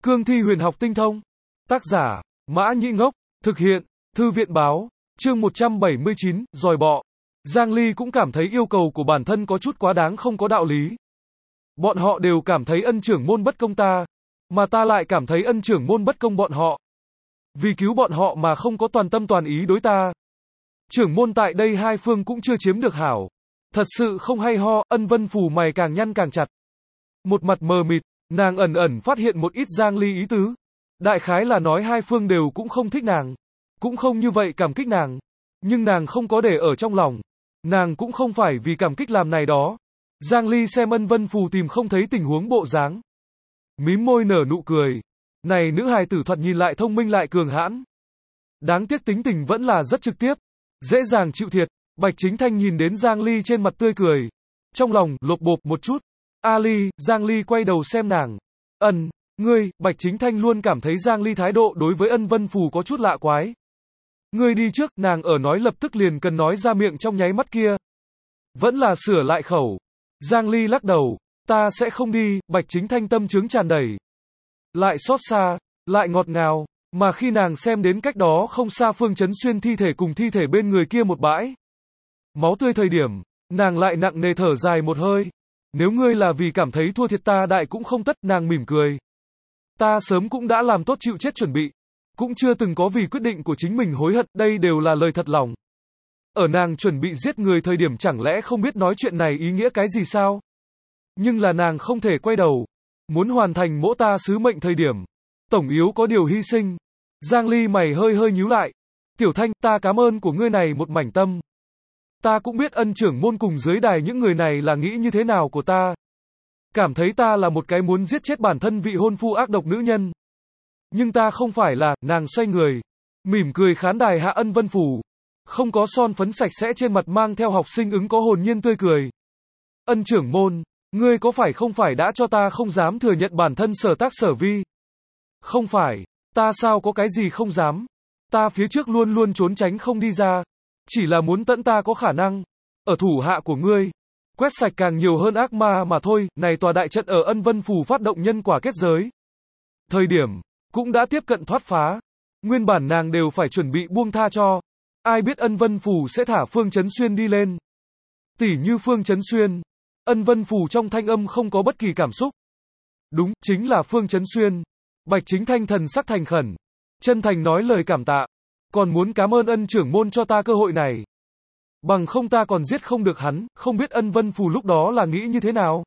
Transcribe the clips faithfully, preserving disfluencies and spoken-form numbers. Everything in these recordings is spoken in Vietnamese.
Cương thi huyền học tinh thông. Tác giả, Mã Nhĩ Ngốc. Thực hiện, Thư viện báo. Chương một trăm bảy mươi chín, dòi bọ. Giang Ly cũng cảm thấy yêu cầu của bản thân có chút quá đáng không có đạo lý. Bọn họ đều cảm thấy ân trưởng môn bất công ta, mà ta lại cảm thấy ân trưởng môn bất công bọn họ. Vì cứu bọn họ mà không có toàn tâm toàn ý đối ta. Trưởng môn tại đây hai phương cũng chưa chiếm được hảo. Thật sự không hay ho, Ân Vân Phù mày càng nhăn càng chặt. Một mặt mờ mịt, nàng ẩn ẩn phát hiện một ít Giang Ly ý tứ. Đại khái là nói hai phương đều cũng không thích nàng. Cũng không như vậy cảm kích nàng. Nhưng nàng không có để ở trong lòng. Nàng cũng không phải vì cảm kích làm này đó. Giang Ly xem Ân Vân Phù tìm không thấy tình huống bộ dáng. Mím môi nở nụ cười. Này nữ hài tử thoạt nhìn lại thông minh lại cường hãn. Đáng tiếc tính tình vẫn là rất trực tiếp. Dễ dàng chịu thiệt. Bạch Chính Thanh nhìn đến Giang Ly trên mặt tươi cười. Trong lòng, lộp bộp một chút. A Ly, Giang Ly quay đầu xem nàng. Ân, ngươi, Bạch Chính Thanh luôn cảm thấy Giang Ly thái độ đối với Ân Vân Phù có chút lạ quái. Ngươi đi trước, nàng ở nói lập tức liền cần nói ra miệng trong nháy mắt kia. Vẫn là sửa lại khẩu. Giang Ly lắc đầu. Ta sẽ không đi, Bạch Chính Thanh tâm trướng tràn đầy. Lại xót xa, lại ngọt ngào. Mà khi nàng xem đến cách đó không xa Phương Chấn Xuyên thi thể cùng thi thể bên người kia một bãi. Máu tươi thời điểm, nàng lại nặng nề thở dài một hơi. Nếu ngươi là vì cảm thấy thua thiệt ta đại cũng không tất, nàng mỉm cười. Ta sớm cũng đã làm tốt chịu chết chuẩn bị. Cũng chưa từng có vì quyết định của chính mình hối hận, đây đều là lời thật lòng. Ở nàng chuẩn bị giết người thời điểm chẳng lẽ không biết nói chuyện này ý nghĩa cái gì sao? Nhưng là nàng không thể quay đầu. Muốn hoàn thành mỗ ta sứ mệnh thời điểm. Tổng yếu có điều hy sinh. Giang Ly mày hơi hơi nhíu lại. Tiểu Thanh, ta cảm ơn của ngươi này một mảnh tâm. Ta cũng biết ân trưởng môn cùng dưới đài những người này là nghĩ như thế nào của ta. Cảm thấy ta là một cái muốn giết chết bản thân vị hôn phu ác độc nữ nhân. Nhưng ta không phải là, nàng xoay người. Mỉm cười khán đài hạ Ân Vân Phù. Không có son phấn sạch sẽ trên mặt mang theo học sinh ứng có hồn nhiên tươi cười. Ân trưởng môn, ngươi có phải không phải đã cho ta không dám thừa nhận bản thân sở tác sở vi? Không phải, ta sao có cái gì không dám? Ta phía trước luôn luôn trốn tránh không đi ra. Chỉ là muốn tận ta có khả năng. Ở thủ hạ của ngươi. Quét sạch càng nhiều hơn ác ma mà thôi. Này tòa đại trận ở Ân Vân Phù phát động nhân quả kết giới. Thời điểm. Cũng đã tiếp cận thoát phá. Nguyên bản nàng đều phải chuẩn bị buông tha cho. Ai biết Ân Vân Phù sẽ thả Phương Chấn Xuyên đi lên. Tỉ như Phương Chấn Xuyên. Ân Vân Phù trong thanh âm không có bất kỳ cảm xúc. Đúng, chính là Phương Chấn Xuyên. Bạch Chính Thanh thần sắc thành khẩn. Chân thành nói lời cảm tạ. Còn muốn cảm ơn ân trưởng môn cho ta cơ hội này. Bằng không ta còn giết không được hắn, không biết Ân Vân Phù lúc đó là nghĩ như thế nào.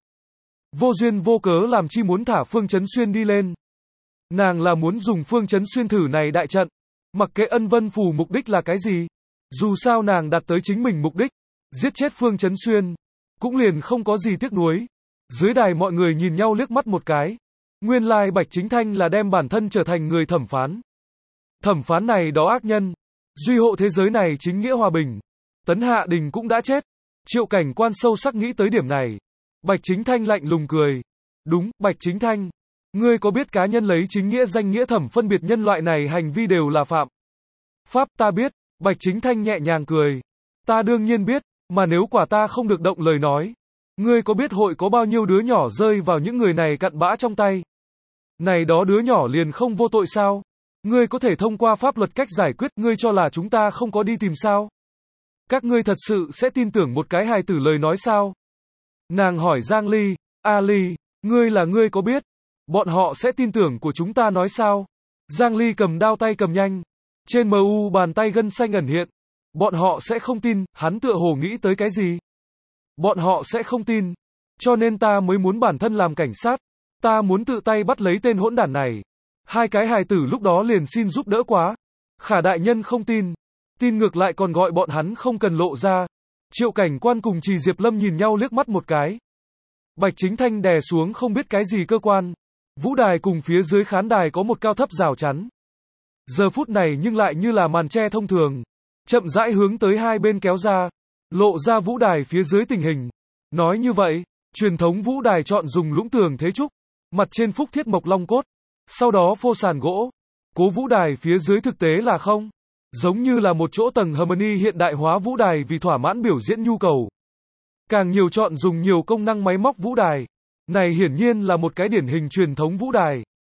Vô duyên vô cớ làm chi muốn thả Phương Chấn Xuyên đi lên. Nàng là muốn dùng Phương Chấn Xuyên thử này đại trận. Mặc kệ Ân Vân Phù mục đích là cái gì. Dù sao nàng đạt tới chính mình mục đích. Giết chết Phương Chấn Xuyên. Cũng liền không có gì tiếc nuối. Dưới đài mọi người nhìn nhau liếc mắt một cái. Nguyên lai Bạch Chính Thanh là đem bản thân trở thành người thẩm phán. Thẩm phán này đó ác nhân. Duy hộ thế giới này chính nghĩa hòa bình. Tấn Hạ Đình cũng đã chết. Triệu Cảnh Quan sâu sắc nghĩ tới điểm này. Bạch Chính Thanh lạnh lùng cười. Đúng, Bạch Chính Thanh. Ngươi có biết cá nhân lấy chính nghĩa danh nghĩa thẩm phân biệt nhân loại này hành vi đều là phạm pháp, ta biết. Bạch Chính Thanh nhẹ nhàng cười. Ta đương nhiên biết, mà nếu quả ta không được động lời nói. Ngươi có biết hội có bao nhiêu đứa nhỏ rơi vào những người này cặn bã trong tay. Này đó đứa nhỏ liền không vô tội sao? Ngươi có thể thông qua pháp luật cách giải quyết, ngươi cho là chúng ta không có đi tìm sao? Các ngươi thật sự sẽ tin tưởng một cái hài tử lời nói sao? Nàng hỏi Giang Ly, A Ly, ngươi là ngươi có biết? Bọn họ sẽ tin tưởng của chúng ta nói sao? Giang Ly cầm đao tay cầm nhanh. Trên mờ u bàn tay gân xanh ẩn hiện. Bọn họ sẽ không tin, hắn tựa hồ nghĩ tới cái gì? Bọn họ sẽ không tin. Cho nên ta mới muốn bản thân làm cảnh sát. Ta muốn tự tay bắt lấy tên hỗn đản này. Hai cái hài tử lúc đó liền xin giúp đỡ quá. Khả đại nhân không tin. Tin ngược lại còn gọi bọn hắn không cần lộ ra. Triệu Cảnh Quan cùng Trì Diệp Lâm nhìn nhau liếc mắt một cái. Bạch Chính Thanh đè xuống không biết cái gì cơ quan. Vũ đài cùng phía dưới khán đài có một cao thấp rào chắn. Giờ phút này nhưng lại như là màn che thông thường. Chậm rãi hướng tới hai bên kéo ra. Lộ ra vũ đài phía dưới tình hình. Nói như vậy, truyền thống vũ đài chọn dùng lũng tường thế trúc. Mặt trên phúc thiết mộc long cốt. Sau đó phô sàn gỗ. Cố vũ đài phía dưới thực tế là không. Giống như là một chỗ tầng harmony hiện đại hóa vũ đài vì thỏa mãn biểu diễn nhu cầu. Càng nhiều chọn dùng nhiều công năng máy móc vũ đài. Này hiển nhiên là một cái điển hình truyền thống vũ đài.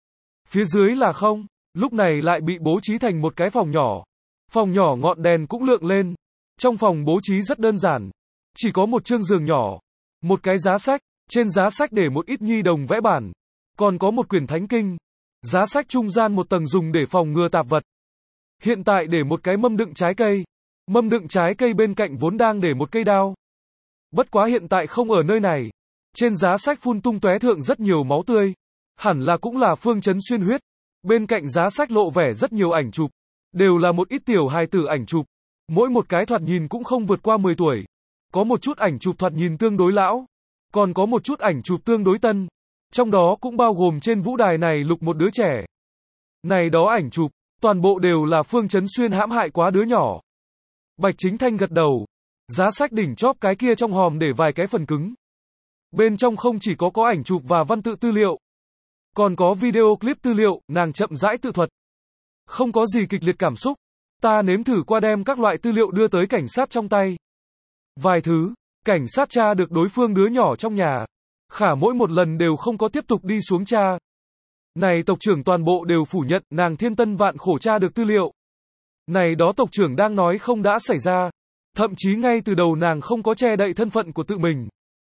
Phía dưới là không, lúc này lại bị bố trí thành một cái phòng nhỏ. Phòng nhỏ ngọn đèn cũng lượng lên. Trong phòng bố trí rất đơn giản. Chỉ có một chương giường nhỏ, một cái giá sách, trên giá sách để một ít nhi đồng vẽ bản. Còn có một quyển thánh kinh. Giá sách trung gian một tầng dùng để phòng ngừa tạp vật. Hiện tại để một cái mâm đựng trái cây. Mâm đựng trái cây bên cạnh vốn đang để một cây đao. Bất quá hiện tại không ở nơi này. Trên giá sách phun tung tóe thượng rất nhiều máu tươi. Hẳn là cũng là Phương Chấn Xuyên huyết. Bên cạnh giá sách lộ vẻ rất nhiều ảnh chụp. Đều là một ít tiểu hài tử ảnh chụp. Mỗi một cái thoạt nhìn cũng không vượt qua mười tuổi. Có một chút ảnh chụp thoạt nhìn tương đối lão. Còn có một chút ảnh chụp tương đối tân. Trong đó cũng bao gồm trên vũ đài này lục một đứa trẻ. Này đó ảnh chụp, toàn bộ đều là Phương Chấn Xuyên hãm hại quá đứa nhỏ. Bạch Chính Thanh gật đầu. Giá sách đỉnh chóp cái kia trong hòm để vài cái phần cứng. Bên trong không chỉ có có ảnh chụp và văn tự tư liệu. Còn có video clip tư liệu, nàng chậm rãi tự thuật. Không có gì kịch liệt cảm xúc. Ta nếm thử qua đem các loại tư liệu đưa tới cảnh sát trong tay. Vài thứ, cảnh sát tra được đối phương đứa nhỏ trong nhà. Khả mỗi một lần đều không có tiếp tục đi xuống tra. Này tộc trưởng toàn bộ đều phủ nhận, nàng thiên tân vạn khổ tra được tư liệu. Này đó tộc trưởng đang nói không đã xảy ra. Thậm chí ngay từ đầu nàng không có che đậy thân phận của tự mình.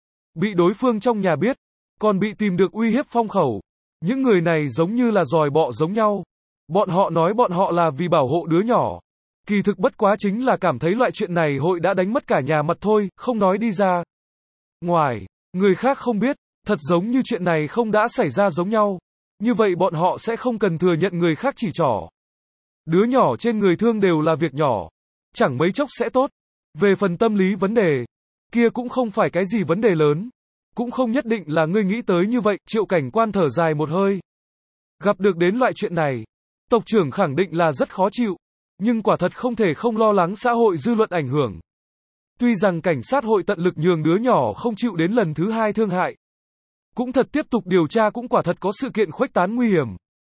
Bị đối phương trong nhà biết, còn bị tìm được uy hiếp phong khẩu. Những người này giống như là giòi bọ giống nhau. Bọn họ nói bọn họ là vì bảo hộ đứa nhỏ. Kỳ thực bất quá chính là cảm thấy loại chuyện này hội đã đánh mất cả nhà mặt thôi, không nói đi ra. Ngoài, người khác không biết, thật giống như chuyện này không đã xảy ra giống nhau. Như vậy bọn họ sẽ không cần thừa nhận người khác chỉ trỏ. Đứa nhỏ trên người thương đều là việc nhỏ. Chẳng mấy chốc sẽ tốt. Về phần tâm lý vấn đề, kia cũng không phải cái gì vấn đề lớn. Cũng không nhất định là ngươi nghĩ tới như vậy, Triệu Cảnh Quan thở dài một hơi. Gặp được đến loại chuyện này, tộc trưởng khẳng định là rất khó chịu. Nhưng quả thật không thể không lo lắng xã hội dư luận ảnh hưởng. Tuy rằng cảnh sát hội tận lực nhường đứa nhỏ không chịu đến lần thứ hai thương hại. Cũng thật tiếp tục điều tra cũng quả thật có sự kiện khuếch tán nguy hiểm.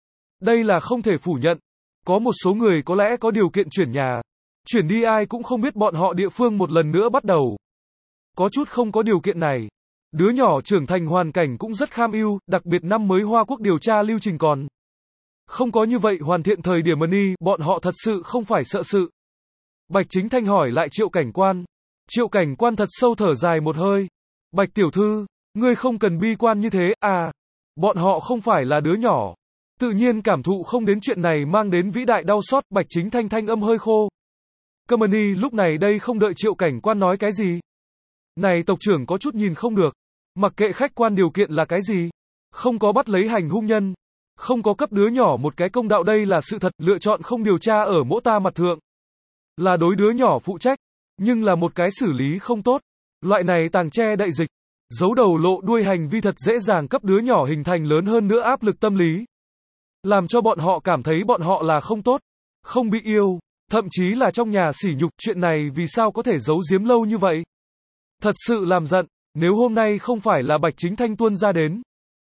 Đây là không thể phủ nhận. Có một số người có lẽ có điều kiện chuyển nhà. Chuyển đi ai cũng không biết bọn họ địa phương một lần nữa bắt đầu. Có chút không có điều kiện này. Đứa nhỏ trưởng thành hoàn cảnh cũng rất kham ưu, đặc biệt năm mới Hoa Quốc điều tra lưu trình còn. Không có như vậy hoàn thiện thời điểm money, bọn họ thật sự không phải sợ sự. Bạch Chính Thanh hỏi lại Triệu Cảnh Quan. Triệu Cảnh Quan thật sâu thở dài một hơi. Bạch tiểu thư, ngươi không cần bi quan như thế, à. Bọn họ không phải là đứa nhỏ. Tự nhiên cảm thụ không đến chuyện này mang đến vĩ đại đau xót. Bạch Chính Thanh thanh âm hơi khô. Company lúc này đây không đợi Triệu Cảnh Quan nói cái gì. Này tộc trưởng có chút nhìn không được. Mặc kệ khách quan điều kiện là cái gì. Không có bắt lấy hành hung nhân. Không có cấp đứa nhỏ một cái công đạo, đây là sự thật. Lựa chọn không điều tra ở mỗ ta mặt thượng. Là đối đứa nhỏ phụ trách. Nhưng là một cái xử lý không tốt. Loại này tàng che đậy dịch. Giấu đầu lộ đuôi hành vi thật dễ dàng cấp đứa nhỏ hình thành lớn hơn nữa áp lực tâm lý. Làm cho bọn họ cảm thấy bọn họ là không tốt. Không bị yêu. Thậm chí là trong nhà sỉ nhục. Chuyện này vì sao có thể giấu giếm lâu như vậy? Thật sự làm giận. Nếu hôm nay không phải là Bạch Chính Thanh tuôn ra đến.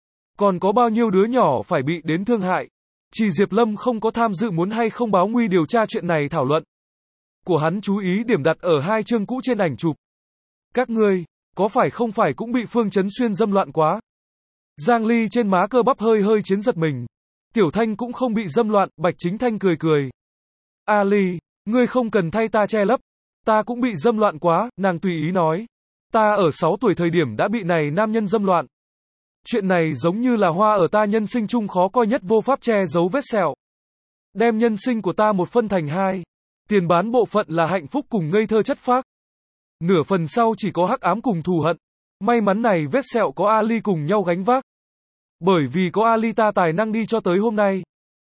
Còn có bao nhiêu đứa nhỏ phải bị đến thương hại. Chỉ Diệp Lâm không có tham dự muốn hay không báo nguy điều tra chuyện này thảo luận. Của hắn chú ý điểm đặt ở hai chương cũ trên ảnh chụp. Các ngươi, có phải không phải cũng bị Phương Chấn Xuyên dâm loạn quá? Giang Ly trên má cơ bắp hơi hơi chiến giật mình. Tiểu Thanh cũng không bị dâm loạn, Bạch Chính Thanh cười cười. A Ly, ngươi không cần thay ta che lấp. Ta cũng bị dâm loạn quá, nàng tùy ý nói. Ta ở sáu tuổi thời điểm đã bị này nam nhân dâm loạn. Chuyện này giống như là hoa ở ta nhân sinh chung khó coi nhất, vô pháp che giấu vết sẹo. Đem nhân sinh của ta một phân thành hai. Tiền bán bộ phận là hạnh phúc cùng ngây thơ chất phác. Nửa phần sau chỉ có hắc ám cùng thù hận. May mắn này vết sẹo có Ali cùng nhau gánh vác. Bởi vì có Ali ta tài năng đi cho tới hôm nay.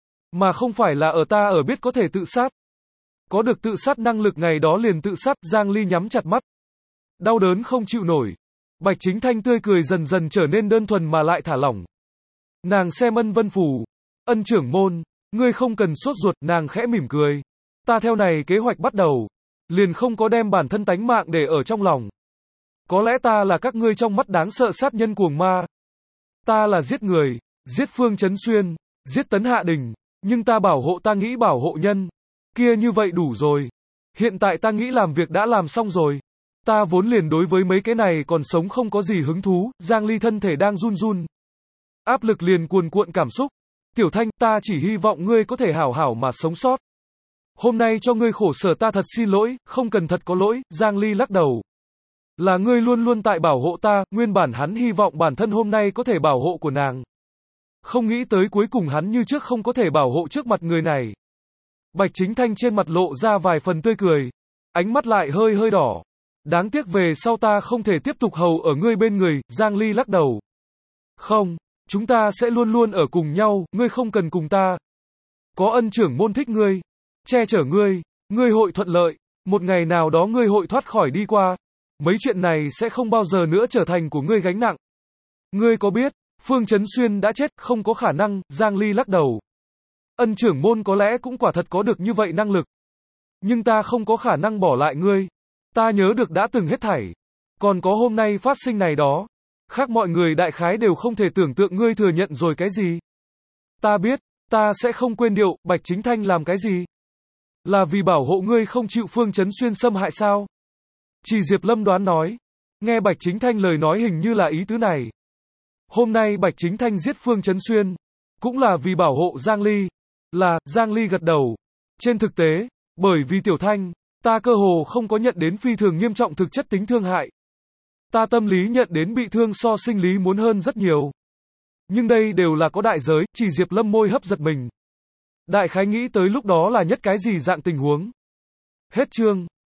Mà không phải là ở ta ở biết có thể tự sát. Có được tự sát năng lực ngày đó liền tự sát. Giang Ly nhắm chặt mắt. Đau đớn không chịu nổi. Bạch Chính Thanh tươi cười dần dần trở nên đơn thuần mà lại thả lỏng. Nàng xem Ân Vân Phủ. Ân trưởng môn, ngươi không cần sốt ruột, nàng khẽ mỉm cười. Ta theo này kế hoạch bắt đầu. Liền không có đem bản thân tánh mạng để ở trong lòng. Có lẽ ta là các ngươi trong mắt đáng sợ sát nhân cuồng ma. Ta là giết người, giết Phương Chấn Xuyên, giết Tấn Hạ Đình. Nhưng ta bảo hộ ta nghĩ bảo hộ nhân. Kia như vậy đủ rồi. Hiện tại ta nghĩ làm việc đã làm xong rồi. Ta vốn liền đối với mấy cái này còn sống không có gì hứng thú. Giang Ly thân thể đang run run. Áp lực liền cuồn cuộn cảm xúc. Tiểu Thanh, ta chỉ hy vọng ngươi có thể hảo hảo mà sống sót. Hôm nay cho ngươi khổ sở ta thật xin lỗi, không cần thật có lỗi, Giang Ly lắc đầu. Là ngươi luôn luôn tại bảo hộ ta, nguyên bản hắn hy vọng bản thân hôm nay có thể bảo hộ của nàng. Không nghĩ tới cuối cùng hắn như trước không có thể bảo hộ trước mặt người này. Bạch Chính Thanh trên mặt lộ ra vài phần tươi cười. Ánh mắt lại hơi hơi đỏ. Đáng tiếc về sau ta không thể tiếp tục hầu ở ngươi bên người, Giang Ly lắc đầu. Không, chúng ta sẽ luôn luôn ở cùng nhau, ngươi không cần cùng ta. Có ân trưởng môn thích ngươi, che chở ngươi, ngươi hội thuận lợi, một ngày nào đó ngươi hội thoát khỏi đi qua. Mấy chuyện này sẽ không bao giờ nữa trở thành của ngươi gánh nặng. Ngươi có biết, Phương Chấn Xuyên đã chết, không có khả năng, Giang Ly lắc đầu. Ân trưởng môn có lẽ cũng quả thật có được như vậy năng lực. Nhưng ta không có khả năng bỏ lại ngươi. Ta nhớ được đã từng hết thảy. Còn có hôm nay phát sinh này đó. Khác mọi người đại khái đều không thể tưởng tượng ngươi thừa nhận rồi cái gì. Ta biết, ta sẽ không quên điều, Bạch Chính Thanh làm cái gì. Là vì bảo hộ ngươi không chịu Phương Chấn Xuyên xâm hại sao? Chỉ Diệp Lâm đoán nói. Nghe Bạch Chính Thanh lời nói hình như là ý tứ này. Hôm nay Bạch Chính Thanh giết Phương Chấn Xuyên. Cũng là vì bảo hộ Giang Ly. Là, Giang Ly gật đầu. Trên thực tế, bởi vì Tiểu Thanh, ta cơ hồ không có nhận đến phi thường nghiêm trọng thực chất tính thương hại. Ta tâm lý nhận đến bị thương so sinh lý muốn hơn rất nhiều. Nhưng đây đều là có đại giới, chỉ Diệp Lâm môi hấp giật mình. Đại khái nghĩ tới lúc đó là nhất cái gì dạng tình huống. Hết chương.